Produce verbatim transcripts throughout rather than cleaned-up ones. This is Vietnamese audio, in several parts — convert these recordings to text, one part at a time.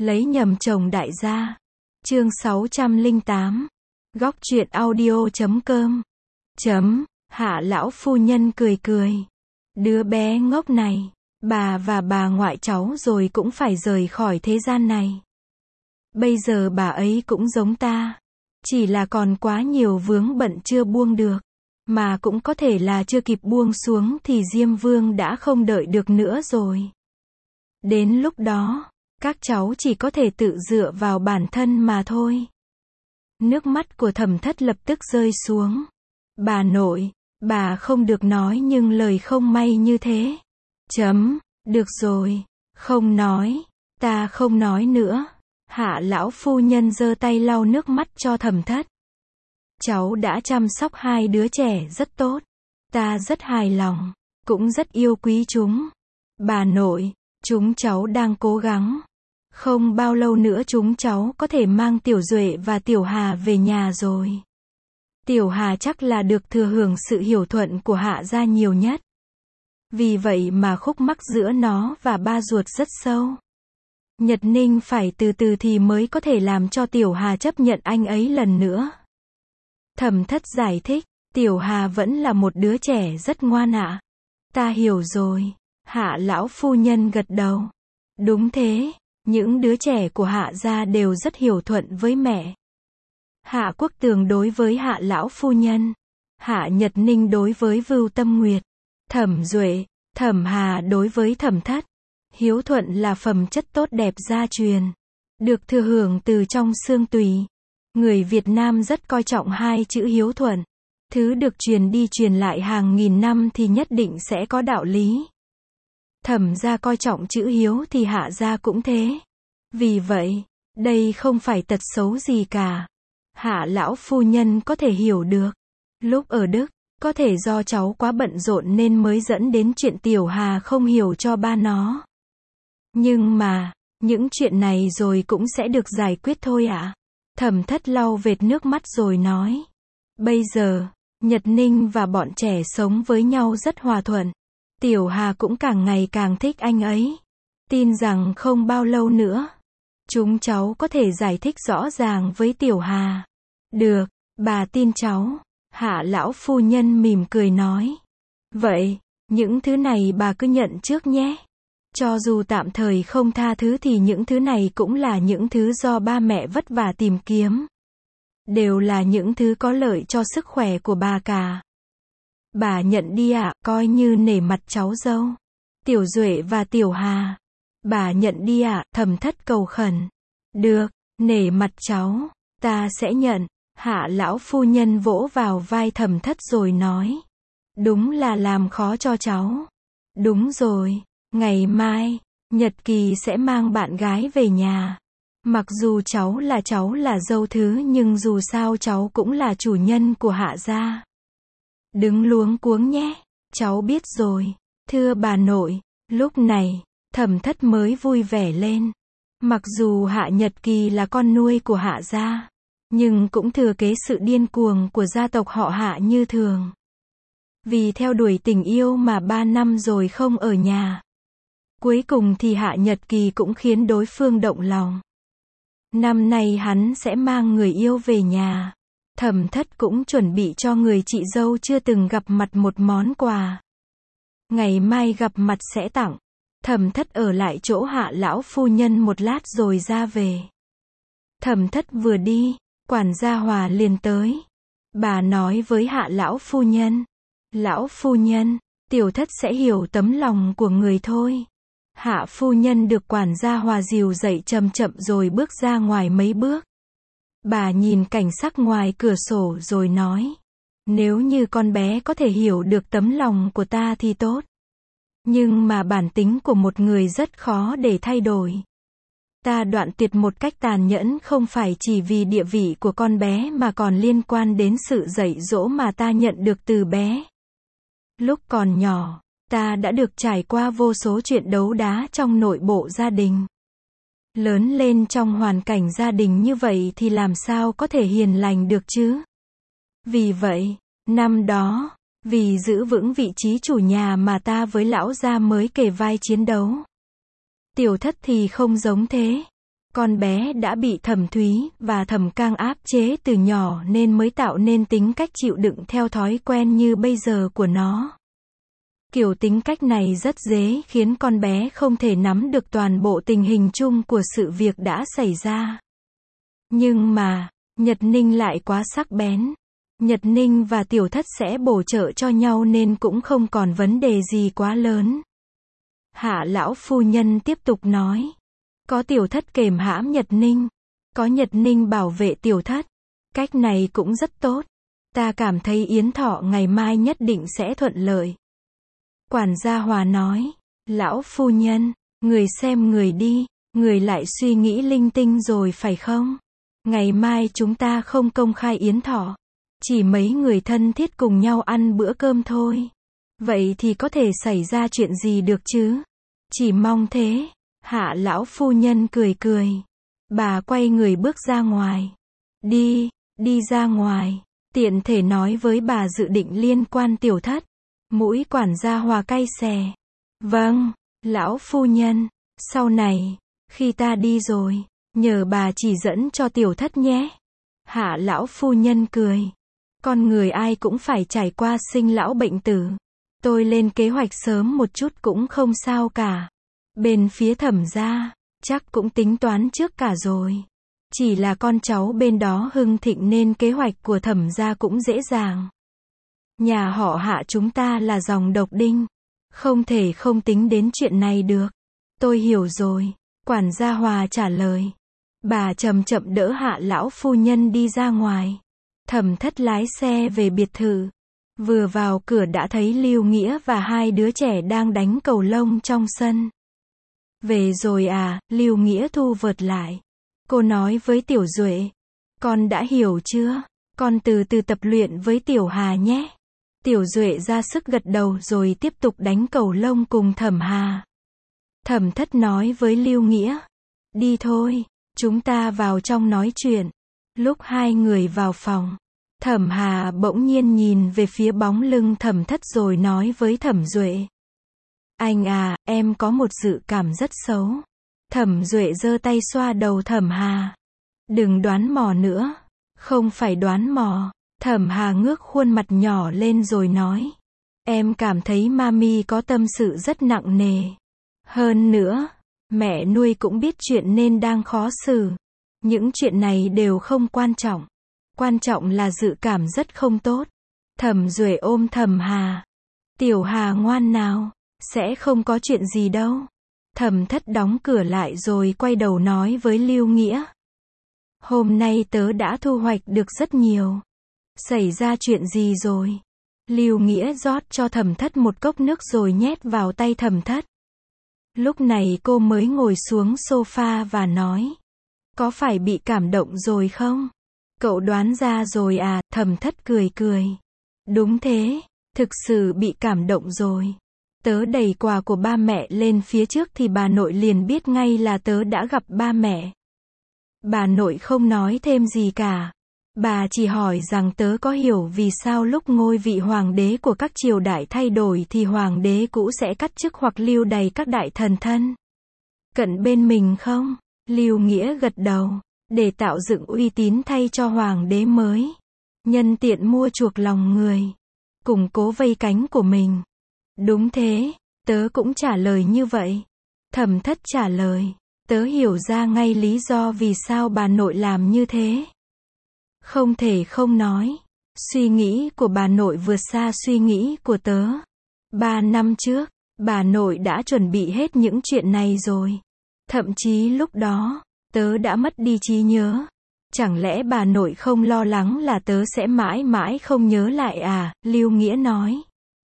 Lấy nhầm chồng đại gia. Chương sáu trăm lẻ tám. Góc truyện audio chấm com. Chấm, Hạ lão phu nhân cười cười. Đứa bé ngốc này, bà và bà ngoại cháu rồi cũng phải rời khỏi thế gian này. Bây giờ bà ấy cũng giống ta. Chỉ là còn quá nhiều vướng bận chưa buông được. Mà cũng có thể là chưa kịp buông xuống thì Diêm Vương đã không đợi được nữa rồi. Đến lúc đó, các cháu chỉ có thể tự dựa vào bản thân mà thôi. Nước mắt của Thẩm Thất lập tức rơi xuống. Bà nội, bà không được nói nhưng lời không may như thế. Chấm, được rồi, không nói, ta không nói nữa. Hạ lão phu nhân giơ tay lau nước mắt cho Thẩm Thất. Cháu đã chăm sóc hai đứa trẻ rất tốt. Ta rất hài lòng, cũng rất yêu quý chúng. Bà nội, chúng cháu đang cố gắng. Không bao lâu nữa chúng cháu có thể mang Tiểu Duệ và Tiểu Hà về nhà rồi. Tiểu Hà chắc là được thừa hưởng sự hiểu thuận của Hạ gia nhiều nhất. Vì vậy mà khúc mắc giữa nó và ba ruột rất sâu. Nhật Ninh phải từ từ thì mới có thể làm cho Tiểu Hà chấp nhận anh ấy lần nữa. Thẩm Thất giải thích, Tiểu Hà vẫn là một đứa trẻ rất ngoan ạ. Ta hiểu rồi. Hạ lão phu nhân gật đầu. Đúng thế, những đứa trẻ của Hạ gia đều rất hiểu thuận với mẹ. Hạ Quốc Tường đối với Hạ lão phu nhân, Hạ Nhật Ninh đối với Vưu Tâm Nguyệt, Thẩm Duệ, Thẩm Hà đối với Thẩm Thất. Hiếu thuận là phẩm chất tốt đẹp gia truyền, được thừa hưởng từ trong xương tùy. Người Việt Nam rất coi trọng hai chữ hiếu thuận. Thứ được truyền đi truyền lại hàng nghìn năm thì nhất định sẽ có đạo lý. Thẩm gia coi trọng chữ hiếu thì Hạ gia cũng thế. Vì vậy, đây không phải tật xấu gì cả. Hạ lão phu nhân có thể hiểu được. Lúc ở Đức, có thể do cháu quá bận rộn nên mới dẫn đến chuyện Tiểu Hà không hiểu cho ba nó. Nhưng mà, những chuyện này rồi cũng sẽ được giải quyết thôi ạ. À? Thẩm Thất lau vệt nước mắt rồi nói. Bây giờ, Nhật Ninh và bọn trẻ sống với nhau rất hòa thuận. Tiểu Hà cũng càng ngày càng thích anh ấy. Tin rằng không bao lâu nữa, chúng cháu có thể giải thích rõ ràng với Tiểu Hà. Được, bà tin cháu. Hạ lão phu nhân mỉm cười nói. Vậy, những thứ này bà cứ nhận trước nhé. Cho dù tạm thời không tha thứ thì những thứ này cũng là những thứ do ba mẹ vất vả tìm kiếm. Đều là những thứ có lợi cho sức khỏe của bà cả. Bà nhận đi ạ, à, coi như nể mặt cháu dâu. Tiểu Duệ và Tiểu Hà. Bà nhận đi ạ, à, Thẩm Thất cầu khẩn. Được, nể mặt cháu, ta sẽ nhận. Hạ lão phu nhân vỗ vào vai Thẩm Thất rồi nói. Đúng là làm khó cho cháu. Đúng rồi, ngày mai, Nhật Kỳ sẽ mang bạn gái về nhà. Mặc dù cháu là cháu là dâu thứ nhưng dù sao cháu cũng là chủ nhân của Hạ gia. Đừng luống cuống nhé, cháu biết rồi. Thưa bà nội, lúc này, Thẩm Thất mới vui vẻ lên. Mặc dù Hạ Nhật Kỳ là con nuôi của Hạ gia, nhưng cũng thừa kế sự điên cuồng của gia tộc họ Hạ như thường. Vì theo đuổi tình yêu mà ba năm rồi không ở nhà. Cuối cùng thì Hạ Nhật Kỳ cũng khiến đối phương động lòng. Năm nay hắn sẽ mang người yêu về nhà. Thẩm Thất cũng chuẩn bị cho người chị dâu chưa từng gặp mặt một món quà. Ngày mai gặp mặt sẽ tặng. Thẩm Thất ở lại chỗ Hạ lão phu nhân một lát rồi ra về. Thẩm Thất vừa đi, quản gia Hòa liền tới. Bà nói với Hạ lão phu nhân. Lão phu nhân, Tiểu Thất sẽ hiểu tấm lòng của người thôi. Hạ phu nhân được quản gia Hòa dìu dậy chậm chậm rồi bước ra ngoài mấy bước. Bà nhìn cảnh sắc ngoài cửa sổ rồi nói. Nếu như con bé có thể hiểu được tấm lòng của ta thì tốt. Nhưng mà bản tính của một người rất khó để thay đổi. Ta đoạn tuyệt một cách tàn nhẫn không phải chỉ vì địa vị của con bé mà còn liên quan đến sự dạy dỗ mà ta nhận được từ bé. Lúc còn nhỏ, ta đã được trải qua vô số chuyện đấu đá trong nội bộ gia đình. Lớn lên trong hoàn cảnh gia đình như vậy thì làm sao có thể hiền lành được chứ? Vì vậy, năm đó, vì giữ vững vị trí chủ nhà mà ta với lão gia mới kề vai chiến đấu. Tiểu Thất thì không giống thế. Con bé đã bị Thẩm Thúy và Thẩm Cang áp chế từ nhỏ nên mới tạo nên tính cách chịu đựng theo thói quen như bây giờ của nó. Kiểu tính cách này rất dễ khiến con bé không thể nắm được toàn bộ tình hình chung của sự việc đã xảy ra. Nhưng mà, Nhật Ninh lại quá sắc bén. Nhật Ninh và Tiểu Thất sẽ bổ trợ cho nhau nên cũng không còn vấn đề gì quá lớn. Hạ lão phu nhân tiếp tục nói. Có Tiểu Thất kềm hãm Nhật Ninh. Có Nhật Ninh bảo vệ Tiểu Thất. Cách này cũng rất tốt. Ta cảm thấy Yến Thọ ngày mai nhất định sẽ thuận lợi. Quản gia Hòa nói. Lão phu nhân, người xem người đi, người lại suy nghĩ linh tinh rồi phải không? Ngày mai chúng ta không công khai Yến Thọ. Chỉ mấy người thân thiết cùng nhau ăn bữa cơm thôi. Vậy thì có thể xảy ra chuyện gì được chứ? Chỉ mong thế. Hạ lão phu nhân cười cười. Bà quay người bước ra ngoài. Đi, đi ra ngoài. Tiện thể nói với bà dự định liên quan Tiểu Thất. Mũi quản gia Hòa cay xè. Vâng, lão phu nhân. Sau này, khi ta đi rồi, nhờ bà chỉ dẫn cho Tiểu Thất nhé. Hạ lão phu nhân cười. Con người ai cũng phải trải qua sinh lão bệnh tử. Tôi lên kế hoạch sớm một chút cũng không sao cả. Bên phía Thẩm gia, chắc cũng tính toán trước cả rồi. Chỉ là con cháu bên đó hưng thịnh nên kế hoạch của Thẩm gia cũng dễ dàng. Nhà họ Hạ chúng ta là dòng độc đinh. Không thể không tính đến chuyện này được. Tôi hiểu rồi. Quản gia Hòa trả lời. Bà chậm chậm đỡ Hạ lão phu nhân đi ra ngoài. Thẩm Thất lái xe về biệt thự. Vừa vào cửa đã thấy Lưu Nghĩa và hai đứa trẻ đang đánh cầu lông trong sân. Về rồi à, Lưu Nghĩa thu vợt lại. Cô nói với Tiểu Duệ. Con đã hiểu chưa? Con từ từ tập luyện với Tiểu Hà nhé. Tiểu Duệ ra sức gật đầu rồi tiếp tục đánh cầu lông cùng Thẩm Hà. Thẩm Thất nói với Lưu Nghĩa. Đi thôi, chúng ta vào trong nói chuyện. Lúc hai người vào phòng, Thẩm Hà bỗng nhiên nhìn về phía bóng lưng Thẩm Thất rồi nói với Thẩm Duệ. Anh à, em có một dự cảm rất xấu. Thẩm Duệ giơ tay xoa đầu Thẩm Hà. Đừng đoán mò nữa. Không phải đoán mò. Thẩm Hà ngước khuôn mặt nhỏ lên rồi nói. Em cảm thấy mami có tâm sự rất nặng nề. Hơn nữa, mẹ nuôi cũng biết chuyện nên đang khó xử. Những chuyện này đều không quan trọng. Quan trọng là dự cảm rất không tốt. Thẩm Duệ ôm Thẩm Hà. Tiểu Hà ngoan nào, sẽ không có chuyện gì đâu. Thẩm Thất đóng cửa lại rồi quay đầu nói với Lưu Nghĩa. Hôm nay tớ đã thu hoạch được rất nhiều. Xảy ra chuyện gì rồi? Lưu Nghĩa rót cho Thẩm Thất một cốc nước rồi nhét vào tay Thẩm Thất. Lúc này cô mới ngồi xuống sofa và nói. Có phải bị cảm động rồi không? Cậu đoán ra rồi à? Thẩm Thất cười cười. Đúng thế, thực sự bị cảm động rồi. Tớ đẩy quà của ba mẹ lên phía trước thì bà nội liền biết ngay là tớ đã gặp ba mẹ. Bà nội không nói thêm gì cả. Bà chỉ hỏi rằng tớ có hiểu vì sao lúc ngôi vị hoàng đế của các triều đại thay đổi thì hoàng đế cũ sẽ cắt chức hoặc lưu đày các đại thần thân cận bên mình không? Lưu Nghĩa gật đầu. Để tạo dựng uy tín thay cho hoàng đế mới. Nhân tiện mua chuộc lòng người. Củng cố vây cánh của mình. Đúng thế, tớ cũng trả lời như vậy. Thẩm Thất trả lời. Tớ hiểu ra ngay lý do vì sao bà nội làm như thế. Không thể không nói. Suy nghĩ của bà nội vượt xa suy nghĩ của tớ. Ba năm trước, bà nội đã chuẩn bị hết những chuyện này rồi. Thậm chí lúc đó, tớ đã mất đi trí nhớ. Chẳng lẽ bà nội không lo lắng là tớ sẽ mãi mãi không nhớ lại à? Lưu Nghĩa nói.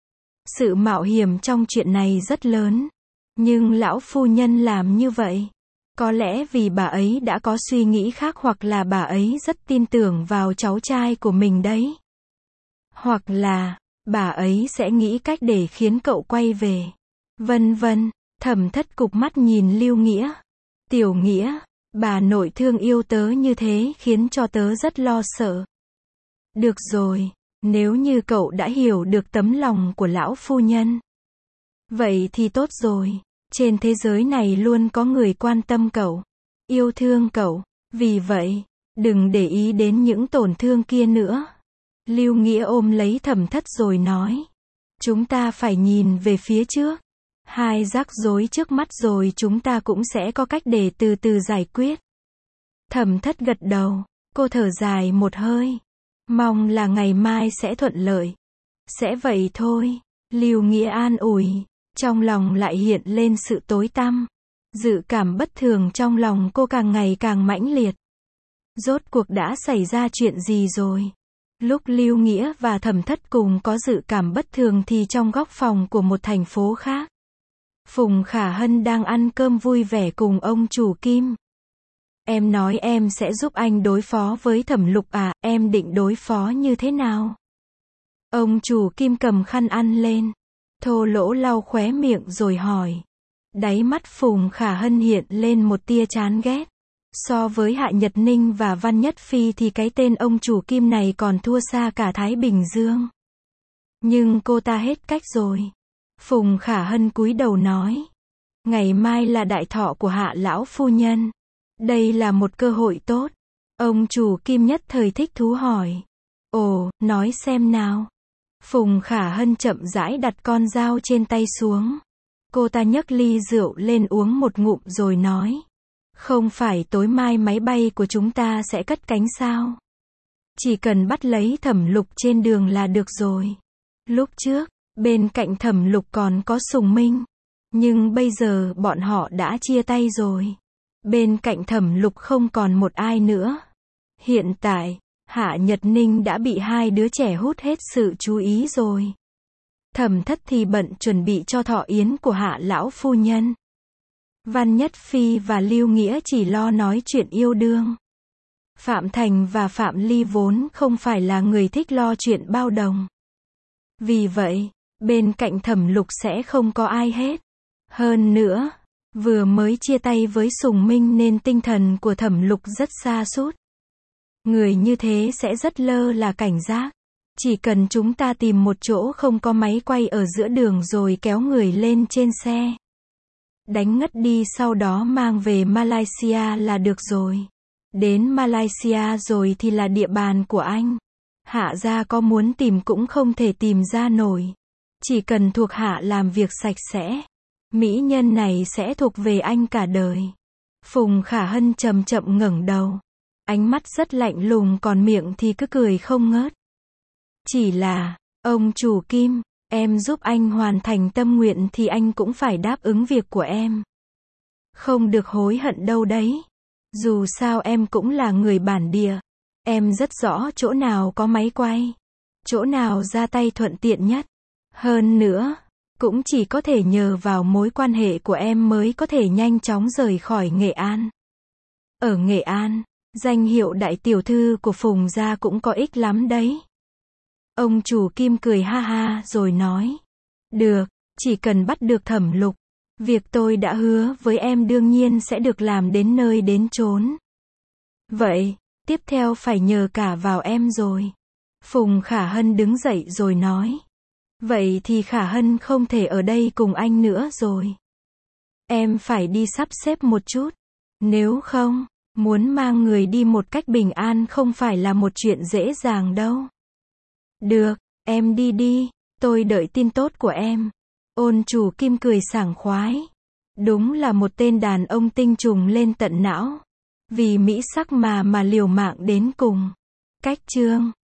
Sự mạo hiểm trong chuyện này rất lớn. Nhưng lão phu nhân làm như vậy. Có lẽ vì bà ấy đã có suy nghĩ khác hoặc là bà ấy rất tin tưởng vào cháu trai của mình đấy. Hoặc là, bà ấy sẽ nghĩ cách để khiến cậu quay về. Vân vân, Thẩm Thất cụp mắt nhìn Lưu Nghĩa. Tiểu Nghĩa, bà nội thương yêu tớ như thế khiến cho tớ rất lo sợ. Được rồi, nếu như cậu đã hiểu được tấm lòng của lão phu nhân. Vậy thì tốt rồi, trên thế giới này luôn có người quan tâm cậu. yêu thương cậu. Vì vậy, đừng để ý đến những tổn thương kia nữa. Lưu Nghĩa ôm lấy Thẩm Thất rồi nói. Chúng ta phải nhìn về phía trước. Hai rắc rối trước mắt rồi chúng ta cũng sẽ có cách để từ từ giải quyết. Thẩm Thất gật đầu. Cô thở dài một hơi. Mong là ngày mai sẽ thuận lợi. Sẽ vậy thôi. Lưu Nghĩa an ủi. Trong lòng lại hiện lên sự tối tăm. Dự cảm bất thường trong lòng cô càng ngày càng mãnh liệt. Rốt cuộc đã xảy ra chuyện gì rồi? Lúc Lưu Nghĩa và Thẩm Thất cùng có dự cảm bất thường thì trong góc phòng của một thành phố khác, Phùng Khả Hân đang ăn cơm vui vẻ cùng ông chủ Kim. Em nói em sẽ giúp anh đối phó với Thẩm Lục à, em định đối phó như thế nào? Ông chủ Kim cầm khăn ăn lên, thô lỗ lau khóe miệng rồi hỏi. Đáy mắt Phùng Khả Hân hiện lên một tia chán ghét. So với Hạ Nhật Ninh và Văn Nhất Phi thì cái tên ông chủ Kim này còn thua xa cả Thái Bình Dương. Nhưng cô ta hết cách rồi. Phùng Khả Hân cúi đầu nói. Ngày mai là đại thọ của Hạ lão phu nhân. Đây là một cơ hội tốt. Ông chủ Kim nhất thời thích thú hỏi. Ồ, nói xem nào. Phùng Khả Hân chậm rãi đặt con dao trên tay xuống. Cô ta nhấc ly rượu lên uống một ngụm rồi nói. Không phải tối mai máy bay của chúng ta sẽ cất cánh sao? Chỉ cần bắt lấy Thẩm Lục trên đường là được rồi. Lúc trước, bên cạnh Thẩm Lục còn có Sùng Minh. Nhưng bây giờ bọn họ đã chia tay rồi. Bên cạnh Thẩm Lục không còn một ai nữa. Hiện tại, Hạ Nhật Ninh đã bị hai đứa trẻ hút hết sự chú ý rồi. Thẩm Thất thì bận chuẩn bị cho thọ yến của Hạ lão phu nhân. Văn Nhất Phi và Lưu Nghĩa chỉ lo nói chuyện yêu đương. Phạm Thành và Phạm Ly vốn không phải là người thích lo chuyện bao đồng. Vì vậy, bên cạnh Thẩm Lục sẽ không có ai hết. Hơn nữa, vừa mới chia tay với Sùng Minh nên tinh thần của Thẩm Lục rất sa sút. Người như thế sẽ rất lơ là cảnh giác. Chỉ cần chúng ta tìm một chỗ không có máy quay ở giữa đường rồi kéo người lên trên xe. Đánh ngất đi sau đó mang về Malaysia là được rồi. Đến Malaysia rồi thì là địa bàn của anh. Hạ gia có muốn tìm cũng không thể tìm ra nổi. Chỉ cần thuộc hạ làm việc sạch sẽ. Mỹ nhân này sẽ thuộc về anh cả đời. Phùng Khả Hân chậm chậm ngẩng đầu. Ánh mắt rất lạnh lùng còn miệng thì cứ cười không ngớt. Chỉ là, ông chủ Kim, em giúp anh hoàn thành tâm nguyện thì anh cũng phải đáp ứng việc của em. Không được hối hận đâu đấy. Dù sao em cũng là người bản địa. Em rất rõ chỗ nào có máy quay. Chỗ nào ra tay thuận tiện nhất. Hơn nữa, cũng chỉ có thể nhờ vào mối quan hệ của em mới có thể nhanh chóng rời khỏi Nghệ An. Ở Nghệ An, danh hiệu đại tiểu thư của Phùng gia cũng có ích lắm đấy. Ông chủ Kim cười ha ha rồi nói. Được, chỉ cần bắt được Thẩm Lục. Việc tôi đã hứa với em đương nhiên sẽ được làm đến nơi đến chốn. Vậy, tiếp theo phải nhờ cả vào em rồi. Phùng Khả Hân đứng dậy rồi nói. Vậy thì Khả Hân không thể ở đây cùng anh nữa rồi. Em phải đi sắp xếp một chút. Nếu không, muốn mang người đi một cách bình an không phải là một chuyện dễ dàng đâu. Được, em đi đi, tôi đợi tin tốt của em. Ôn chủ Kim cười sảng khoái. Đúng là một tên đàn ông tinh trùng lên tận não. Vì mỹ sắc mà mà liều mạng đến cùng. Cách chương